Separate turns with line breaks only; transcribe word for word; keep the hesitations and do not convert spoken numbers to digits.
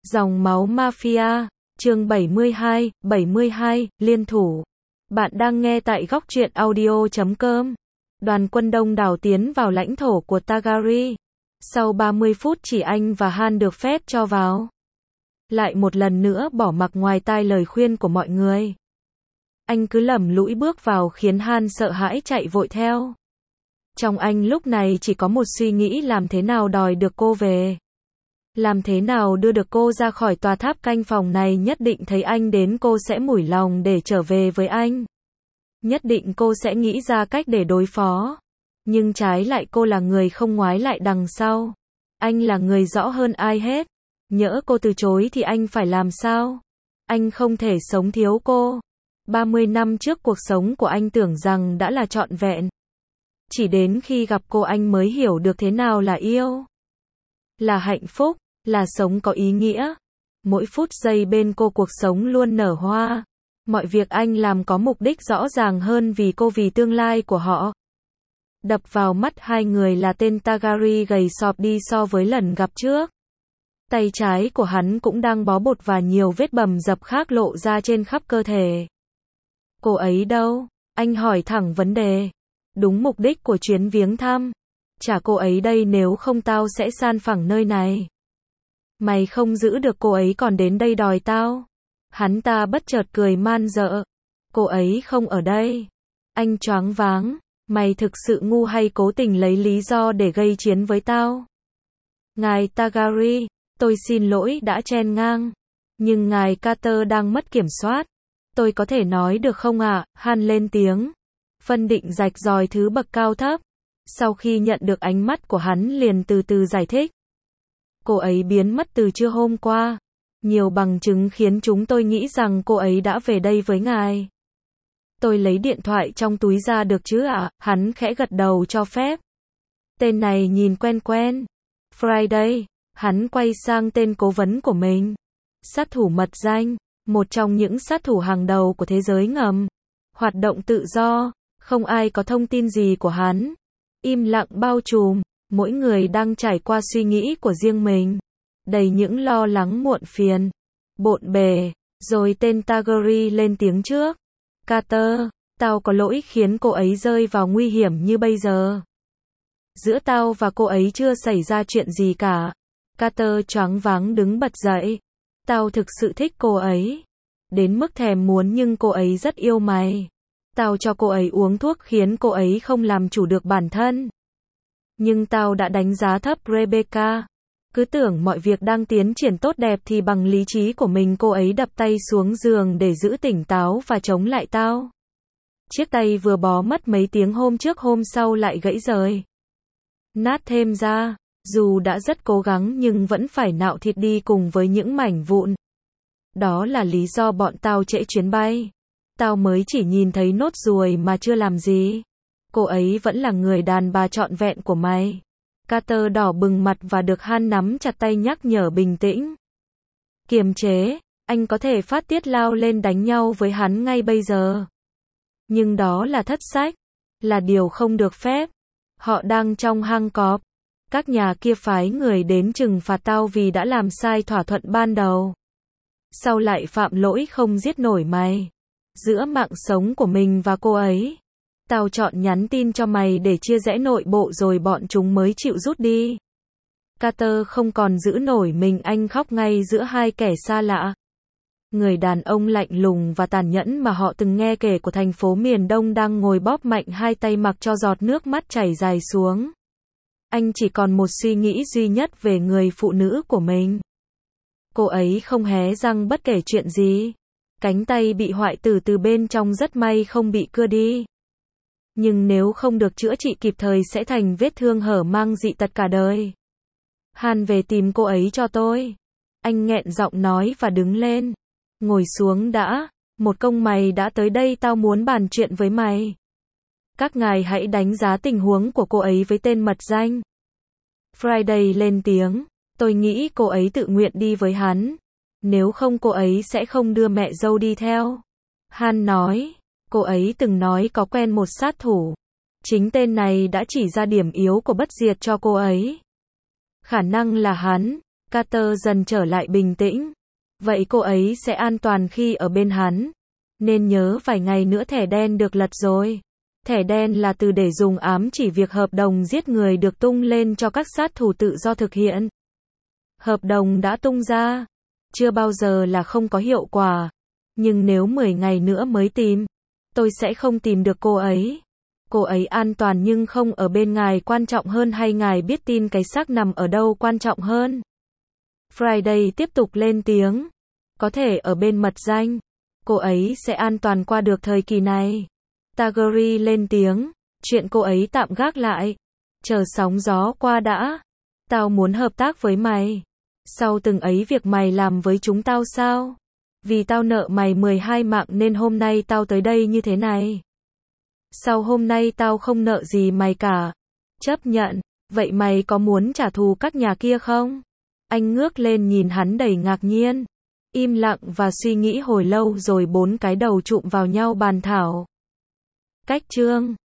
Dòng máu mafia, chương bảy mươi hai, bảy mươi hai, liên thủ. Bạn đang nghe tại góc truyện audio chấm com. Đoàn quân đông đảo tiến vào lãnh thổ của Targaryen. Sau ba mươi phút chỉ anh và Han được phép cho vào. Lại một lần nữa bỏ mặc ngoài tai lời khuyên của mọi người. Anh cứ lầm lũi bước vào khiến Han sợ hãi chạy vội theo. Trong anh lúc này chỉ có một suy nghĩ làm thế nào đòi được cô về. Làm thế nào đưa được cô ra khỏi tòa tháp canh phòng này, nhất định thấy anh đến cô sẽ mủi lòng để trở về với anh. Nhất định cô sẽ nghĩ ra cách để đối phó. Nhưng trái lại cô là người không ngoái lại đằng sau. Anh là người rõ hơn ai hết. Nhỡ cô từ chối thì anh phải làm sao? Anh không thể sống thiếu cô. ba mươi năm trước cuộc sống của anh tưởng rằng đã là trọn vẹn. Chỉ đến khi gặp cô anh mới hiểu được thế nào là yêu. Là hạnh phúc, là sống có ý nghĩa. Mỗi phút giây bên cô cuộc sống luôn nở hoa. Mọi việc anh làm có mục đích rõ ràng hơn vì cô, vì tương lai của họ. Đập vào mắt hai người là tên Targaryen gầy sọp đi so với lần gặp trước. Tay trái của hắn cũng đang bó bột và nhiều vết bầm dập khác lộ ra trên khắp cơ thể. Cô ấy đâu? Anh hỏi thẳng vấn đề. Đúng mục đích của chuyến viếng thăm. Trả cô ấy đây, nếu không tao sẽ san phẳng nơi này. Mày không giữ được cô ấy còn đến đây đòi tao. Hắn ta bất chợt cười man dợ. Cô ấy không ở đây. Anh choáng váng. Mày thực sự ngu hay cố tình lấy lý do để gây chiến với tao? Ngài Targaryen, tôi xin lỗi đã chen ngang. Nhưng ngài Carter đang mất kiểm soát. Tôi có thể nói được không ạ? À? Han lên tiếng. Phân định rạch ròi thứ bậc cao thấp. Sau khi nhận được ánh mắt của hắn liền từ từ giải thích. Cô ấy biến mất từ trưa hôm qua. Nhiều bằng chứng khiến chúng tôi nghĩ rằng cô ấy đã về đây với ngài. Tôi lấy điện thoại trong túi ra được chứ ạ? À? Hắn khẽ gật đầu cho phép. Tên này nhìn quen quen. Friday. Hắn quay sang tên cố vấn của mình. Sát thủ mật danh. Một trong những sát thủ hàng đầu của thế giới ngầm. Hoạt động tự do. Không ai có thông tin gì của hắn. Im lặng bao trùm. Mỗi người đang trải qua suy nghĩ của riêng mình. Đầy những lo lắng muộn phiền. Bộn bề. Rồi tên Targaryen lên tiếng trước. Carter, tao có lỗi khiến cô ấy rơi vào nguy hiểm như bây giờ. Giữa tao và cô ấy chưa xảy ra chuyện gì cả. Carter choáng váng đứng bật dậy. Tao thực sự thích cô ấy. Đến mức thèm muốn, nhưng cô ấy rất yêu mày. Tao cho cô ấy uống thuốc khiến cô ấy không làm chủ được bản thân. Nhưng tao đã đánh giá thấp Rebecca. Cứ tưởng mọi việc đang tiến triển tốt đẹp thì bằng lý trí của mình cô ấy đập tay xuống giường để giữ tỉnh táo và chống lại tao. Chiếc tay vừa bó mất mấy tiếng hôm trước hôm sau lại gãy rời. Nát thêm ra. Dù đã rất cố gắng nhưng vẫn phải nạo thịt đi cùng với những mảnh vụn. Đó là lý do bọn tao trễ chuyến bay. Tao mới chỉ nhìn thấy nốt ruồi mà chưa làm gì. Cô ấy vẫn là người đàn bà trọn vẹn của mày. Carter đỏ bừng mặt và được Han nắm chặt tay nhắc nhở bình tĩnh. Kiềm chế, anh có thể phát tiết lao lên đánh nhau với hắn ngay bây giờ. Nhưng đó là thất sách. Là điều không được phép. Họ đang trong hang cọp. Các nhà kia phái người đến trừng phạt tao vì đã làm sai thỏa thuận ban đầu. Sau lại phạm lỗi không giết nổi mày. Giữa mạng sống của mình và cô ấy. Tao chọn nhắn tin cho mày để chia rẽ nội bộ rồi bọn chúng mới chịu rút đi. Carter không còn giữ nổi mình, anh khóc ngay giữa hai kẻ xa lạ. Người đàn ông lạnh lùng và tàn nhẫn mà họ từng nghe kể của thành phố miền Đông đang ngồi bóp mạnh hai tay mặc cho giọt nước mắt chảy dài xuống. Anh chỉ còn một suy nghĩ duy nhất về người phụ nữ của mình. Cô ấy không hé răng bất kể chuyện gì. Cánh tay bị hoại tử từ bên trong rất may không bị cưa đi. Nhưng nếu không được chữa trị kịp thời sẽ thành vết thương hở mang dị tật cả đời. Han về tìm cô ấy cho tôi. Anh nghẹn giọng nói và đứng lên. Ngồi xuống đã. Một công mày đã tới đây, tao muốn bàn chuyện với mày. Các ngài hãy đánh giá tình huống của cô ấy với tên mật danh. Friday lên tiếng. Tôi nghĩ cô ấy tự nguyện đi với hắn. Nếu không cô ấy sẽ không đưa mẹ dâu đi theo. Han nói. Cô ấy từng nói có quen một sát thủ. Chính tên này đã chỉ ra điểm yếu của Bất Diệt cho cô ấy. Khả năng là hắn. Carter dần trở lại bình tĩnh. Vậy cô ấy sẽ an toàn khi ở bên hắn. Nên nhớ vài ngày nữa thẻ đen được lật rồi. Thẻ đen là từ để dùng ám chỉ việc hợp đồng giết người được tung lên cho các sát thủ tự do thực hiện. Hợp đồng đã tung ra. Chưa bao giờ là không có hiệu quả. Nhưng nếu mười ngày nữa mới tìm, tôi sẽ không tìm được cô ấy. Cô ấy an toàn nhưng không ở bên ngài quan trọng hơn hay ngài biết tin cái xác nằm ở đâu quan trọng hơn? Friday tiếp tục lên tiếng. Có thể ở bên mật danh. Cô ấy sẽ an toàn qua được thời kỳ này. Targaryen lên tiếng. Chuyện cô ấy tạm gác lại. Chờ sóng gió qua đã. Tao muốn hợp tác với mày. Sau từng ấy việc mày làm với chúng tao sao? Vì tao nợ mày mười hai mạng nên hôm nay tao tới đây như thế này. Sau hôm nay tao không nợ gì mày cả. Chấp nhận. Vậy mày có muốn trả thù các nhà kia không? Anh ngước lên nhìn hắn đầy ngạc nhiên. Im lặng và suy nghĩ hồi lâu rồi bốn cái đầu chụm vào nhau bàn thảo. Cách chương